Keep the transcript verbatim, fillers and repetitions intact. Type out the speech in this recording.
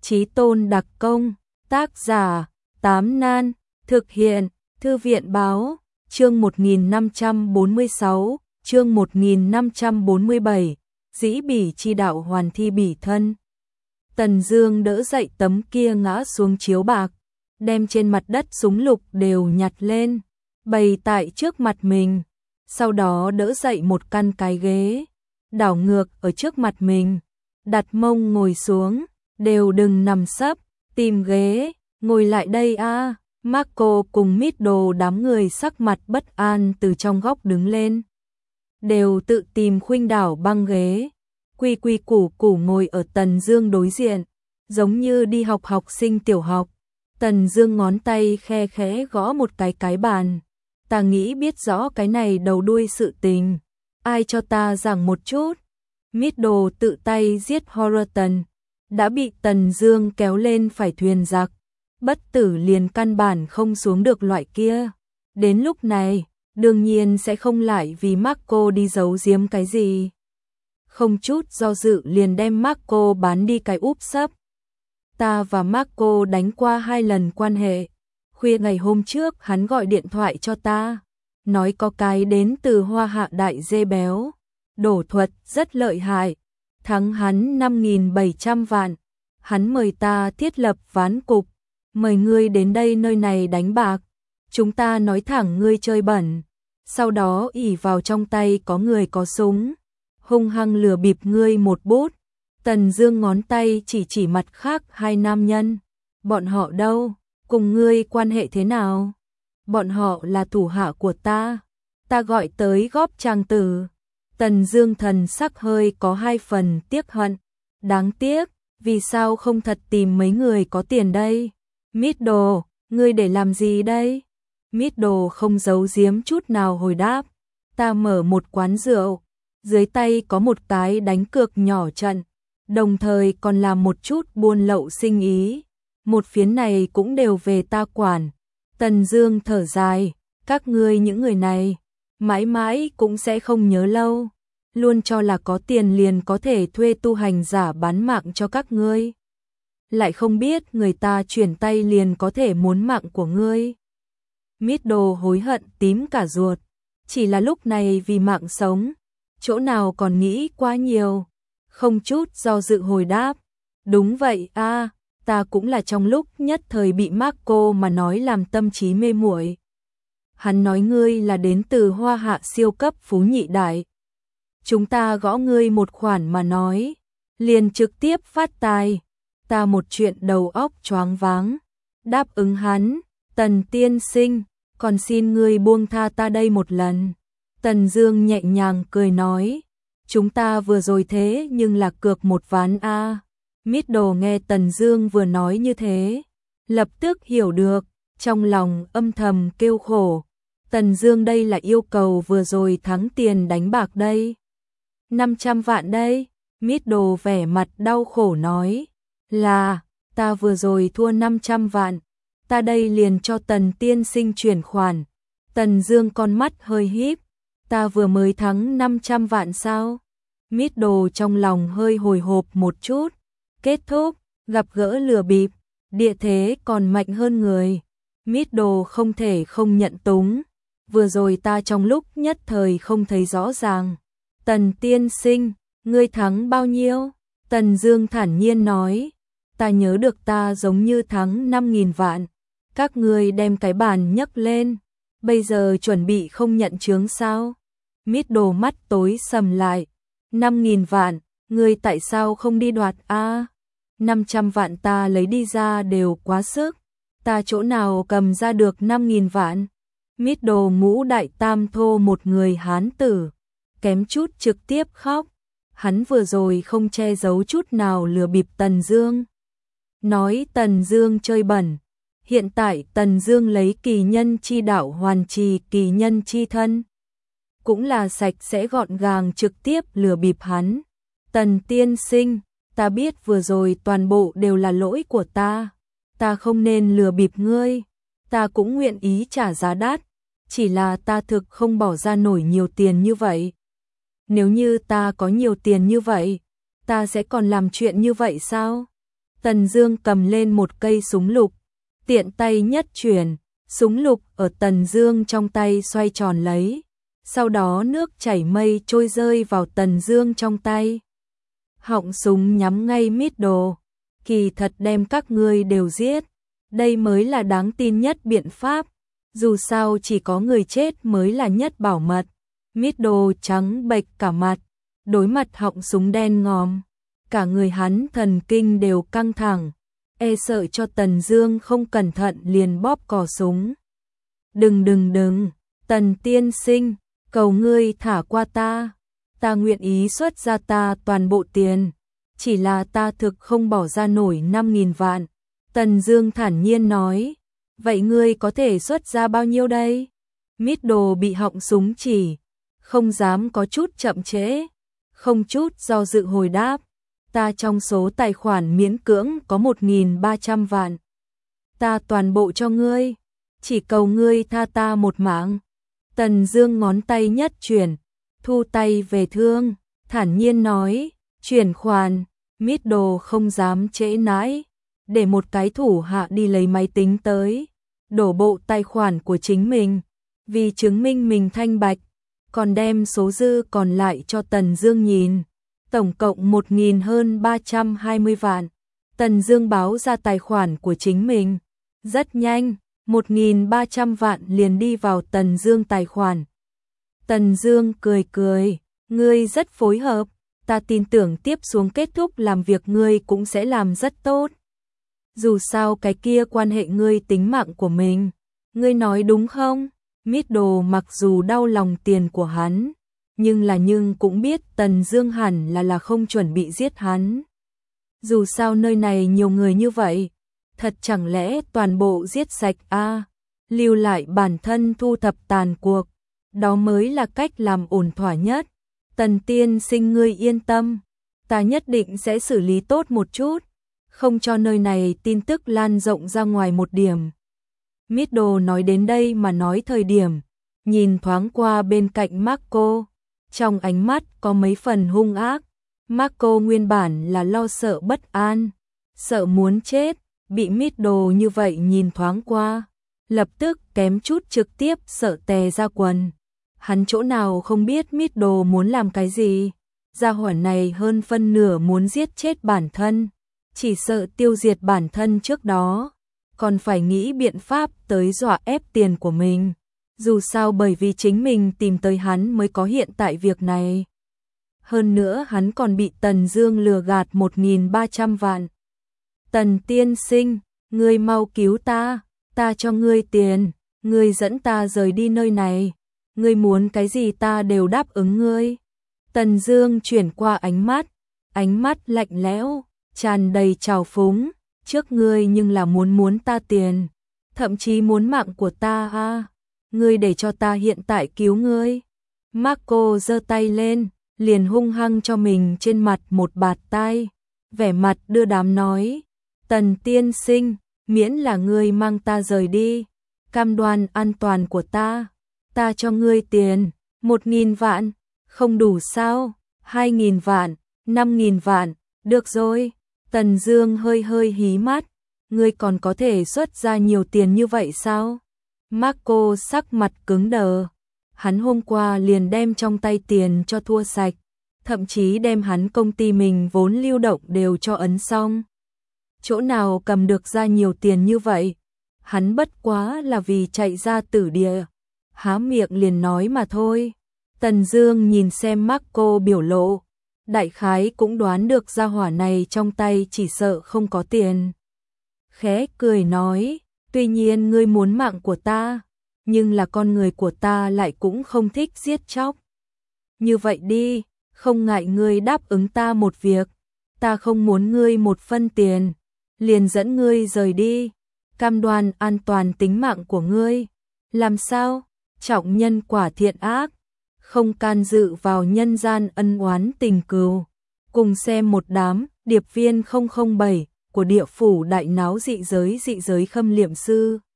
Chí tôn đặc công, tác giả, Tám Nan, thực hiện, Thư viện báo, chương một nghìn năm trăm bốn mươi sáu, chương một nghìn năm trăm bốn mươi bảy, dĩ bỉ chi đạo hoàn thi bỉ thân. Tần Dương đỡ dậy tấm kia ngã xuống chiếu bạc, đem trên mặt đất súng lục đều nhặt lên, bày tại trước mặt mình, sau đó đỡ dậy một căn cái ghế, đảo ngược ở trước mặt mình, đặt mông ngồi xuống, đều đừng nằm sấp, tìm ghế, ngồi lại đây a. Marco cùng Middle đám người sắc mặt bất an từ trong góc đứng lên, đều tự tìm khuynh đảo băng ghế, quy quy củ củ ngồi ở Tần Dương đối diện, giống như đi học học sinh tiểu học. Tần Dương ngón tay khe khẽ gõ một cái cái bàn. Ta nghĩ biết rõ cái này đầu đuôi sự tình, ai cho ta giảng một chút. Middle tự tay giết Horton, đã bị Tần Dương kéo lên phải thuyền giặc, bất tử liền căn bản không xuống được loại kia. Đến lúc này, đương nhiên sẽ không lại vì Marco đi giấu giếm cái gì. Không chút do dự liền đem Marco bán đi cái úp sấp. Ta và Marco đánh qua hai lần quan hệ. Khuya ngày hôm trước hắn gọi điện thoại cho ta, nói có cái đến từ Hoa Hạ đại dê béo, đổ thuật rất lợi hại, thắng hắn năm nghìn bảy trăm vạn. Hắn mời ta thiết lập ván cục, mời ngươi đến đây nơi này đánh bạc. Chúng ta nói thẳng ngươi chơi bẩn, sau đó ỷ vào trong tay có người có súng, hung hăng lừa bịp ngươi một bút. Tần Dương ngón tay chỉ chỉ mặt khác hai nam nhân. Bọn họ đâu? Cùng ngươi quan hệ thế nào? Bọn họ là thủ hạ của ta. Ta gọi tới góp trang tử. Tần Dương thần sắc hơi có hai phần tiếc hận. Đáng tiếc, vì sao không thật tìm mấy người có tiền đây? Middle, ngươi để làm gì đây? Middle không giấu giếm chút nào hồi đáp. Ta mở một quán rượu, dưới tay có một cái đánh cược nhỏ trận, đồng thời còn làm một chút buôn lậu sinh ý. Một phiến này cũng đều về ta quản. Tần Dương thở dài, các ngươi những người này, mãi mãi cũng sẽ không nhớ lâu. Luôn cho là có tiền liền có thể thuê tu hành giả bán mạng cho các ngươi. Lại không biết người ta chuyển tay liền có thể muốn mạng của ngươi. Middle hối hận tím cả ruột. Chỉ là lúc này vì mạng sống, chỗ nào còn nghĩ quá nhiều. Không chút do dự hồi đáp. Đúng vậy a, à, ta cũng là trong lúc nhất thời bị Marco mà nói làm tâm trí mê muội. Hắn nói ngươi là đến từ Hoa Hạ siêu cấp phú nhị đại. Chúng ta gõ ngươi một khoản mà nói, liền trực tiếp phát tài. Ta một chuyện đầu óc choáng váng, đáp ứng hắn. Tần tiên sinh, còn xin ngươi buông tha ta đây một lần. Tần Dương nhẹ nhàng cười nói, chúng ta vừa rồi thế nhưng là cược một ván a. À. Middle nghe Tần Dương vừa nói như thế, lập tức hiểu được, trong lòng âm thầm kêu khổ. Tần Dương đây là yêu cầu vừa rồi thắng tiền đánh bạc đây. năm trăm vạn đây. Middle vẻ mặt đau khổ nói, là, ta vừa rồi thua năm trăm vạn, ta đây liền cho Tần tiên sinh chuyển khoản. Tần Dương con mắt hơi híp, ta vừa mới thắng năm trăm vạn sao? Middle trong lòng hơi hồi hộp một chút. Kết thúc, gặp gỡ lừa bịp, địa thế còn mạnh hơn người. Middle không thể không nhận túng. Vừa rồi ta trong lúc nhất thời không thấy rõ ràng. Tần tiên sinh, ngươi thắng bao nhiêu? Tần Dương thản nhiên nói, ta nhớ được ta giống như thắng năm nghìn vạn. Các ngươi đem cái bàn nhấc lên, bây giờ chuẩn bị không nhận chướng sao? Middle mắt tối sầm lại. năm nghìn vạn, ngươi tại sao không đi đoạt a? À, năm trăm vạn ta lấy đi ra đều quá sức, ta chỗ nào cầm ra được năm nghìn vạn? Middle ngũ đại tam thô một người hán tử, kém chút trực tiếp khóc. Hắn vừa rồi không che giấu chút nào lừa bịp Tần Dương, nói Tần Dương chơi bẩn. Hiện tại Tần Dương lấy kỳ nhân chi đạo hoàn trì kỳ nhân chi thân, cũng là sạch sẽ gọn gàng trực tiếp lừa bịp hắn. Tần tiên sinh, ta biết vừa rồi toàn bộ đều là lỗi của ta, ta không nên lừa bịp ngươi, ta cũng nguyện ý trả giá đắt, chỉ là ta thực không bỏ ra nổi nhiều tiền như vậy. Nếu như ta có nhiều tiền như vậy, ta sẽ còn làm chuyện như vậy sao? Tần Dương cầm lên một cây súng lục, tiện tay nhất chuyển, súng lục ở Tần Dương trong tay xoay tròn lấy, sau đó nước chảy mây trôi rơi vào Tần Dương trong tay. Họng súng nhắm ngay Middle, kỳ thật đem các ngươi đều giết, đây mới là đáng tin nhất biện pháp, dù sao chỉ có người chết mới là nhất bảo mật. Middle trắng bệch cả mặt, đối mặt họng súng đen ngòm, cả người hắn thần kinh đều căng thẳng, e sợ cho Tần Dương không cẩn thận liền bóp cò súng. Đừng đừng đừng, Tần tiên sinh, cầu ngươi thả qua ta, ta nguyện ý xuất ra ta toàn bộ tiền, chỉ là ta thực không bỏ ra nổi năm nghìn vạn. Tần Dương thản nhiên nói, vậy ngươi có thể xuất ra bao nhiêu đây? Middle bị họng súng chỉ, không dám có chút chậm trễ, không chút do dự hồi đáp, ta trong số tài khoản miễn cưỡng có một nghìn ba trăm vạn. Ta toàn bộ cho ngươi, chỉ cầu ngươi tha ta một mạng. Tần Dương ngón tay nhất chuyển, thu tay về thương, thản nhiên nói, chuyển khoản. Middle không dám trễ nãi, để một cái thủ hạ đi lấy máy tính tới, đổ bộ tài khoản của chính mình, vì chứng minh mình thanh bạch, còn đem số dư còn lại cho Tần Dương nhìn, tổng cộng một nghìn hơn ba trăm hai mươi vạn. Tần Dương báo ra tài khoản của chính mình, rất nhanh, một nghìn ba trăm vạn liền đi vào Tần Dương tài khoản. Tần Dương cười cười, ngươi rất phối hợp, ta tin tưởng tiếp xuống kết thúc làm việc ngươi cũng sẽ làm rất tốt. Dù sao cái kia quan hệ ngươi tính mạng của mình, ngươi nói đúng không? Middle mặc dù đau lòng tiền của hắn, nhưng là nhưng cũng biết Tần Dương hẳn là là không chuẩn bị giết hắn. Dù sao nơi này nhiều người như vậy, thật chẳng lẽ toàn bộ giết sạch a, à, lưu lại bản thân thu thập tàn cuộc, đó mới là cách làm ổn thỏa nhất. Tần tiên sinh ngươi yên tâm, ta nhất định sẽ xử lý tốt một chút, không cho nơi này tin tức lan rộng ra ngoài một điểm. Middle nói đến đây mà nói thời điểm, nhìn thoáng qua bên cạnh Marco, trong ánh mắt có mấy phần hung ác. Marco nguyên bản là lo sợ bất an, sợ muốn chết, bị Middle như vậy nhìn thoáng qua, lập tức kém chút trực tiếp sợ tè ra quần. Hắn chỗ nào không biết Middle muốn làm cái gì, gia hỏa này hơn phân nửa muốn giết chết bản thân, chỉ sợ tiêu diệt bản thân trước đó, còn phải nghĩ biện pháp tới dọa ép tiền của mình. Dù sao bởi vì chính mình tìm tới hắn mới có hiện tại việc này. Hơn nữa hắn còn bị Tần Dương lừa gạt một nghìn ba trăm vạn. Tần tiên sinh, ngươi mau cứu ta, ta cho ngươi tiền, ngươi dẫn ta rời đi nơi này, ngươi muốn cái gì ta đều đáp ứng ngươi. Tần Dương chuyển qua ánh mắt, ánh mắt lạnh lẽo, tràn đầy trào phúng, trước ngươi nhưng là muốn muốn ta tiền, thậm chí muốn mạng của ta a, à. Ngươi để cho ta hiện tại cứu ngươi. Marco giơ tay lên, liền hung hăng cho mình trên mặt một bạt tai, vẻ mặt đưa đám nói, Tần tiên sinh, miễn là ngươi mang ta rời đi, cam đoan an toàn của ta, ta cho ngươi tiền, một nghìn vạn, không đủ sao, hai nghìn vạn, năm nghìn vạn, được rồi. Tần Dương hơi hơi hí mắt, ngươi còn có thể xuất ra nhiều tiền như vậy sao? Marco sắc mặt cứng đờ, hắn hôm qua liền đem trong tay tiền cho thua sạch, thậm chí đem hắn công ty mình vốn lưu động đều cho ấn xong. Chỗ nào cầm được ra nhiều tiền như vậy? Hắn bất quá là vì chạy ra tử địa, há miệng liền nói mà thôi. Tần Dương nhìn xem Marco biểu lộ, đại khái cũng đoán được gia hỏa này trong tay chỉ sợ không có tiền. Khẽ cười nói, tuy nhiên ngươi muốn mạng của ta, nhưng là con người của ta lại cũng không thích giết chóc. Như vậy đi, không ngại ngươi đáp ứng ta một việc, ta không muốn ngươi một phân tiền, liền dẫn ngươi rời đi, cam đoan an toàn tính mạng của ngươi. Làm sao? Trọng nhân quả thiện ác, không can dự vào nhân gian ân oán tình cừu. Cùng xem một đám điệp viên không không bảy của địa phủ đại náo dị giới dị giới khâm liệm sư.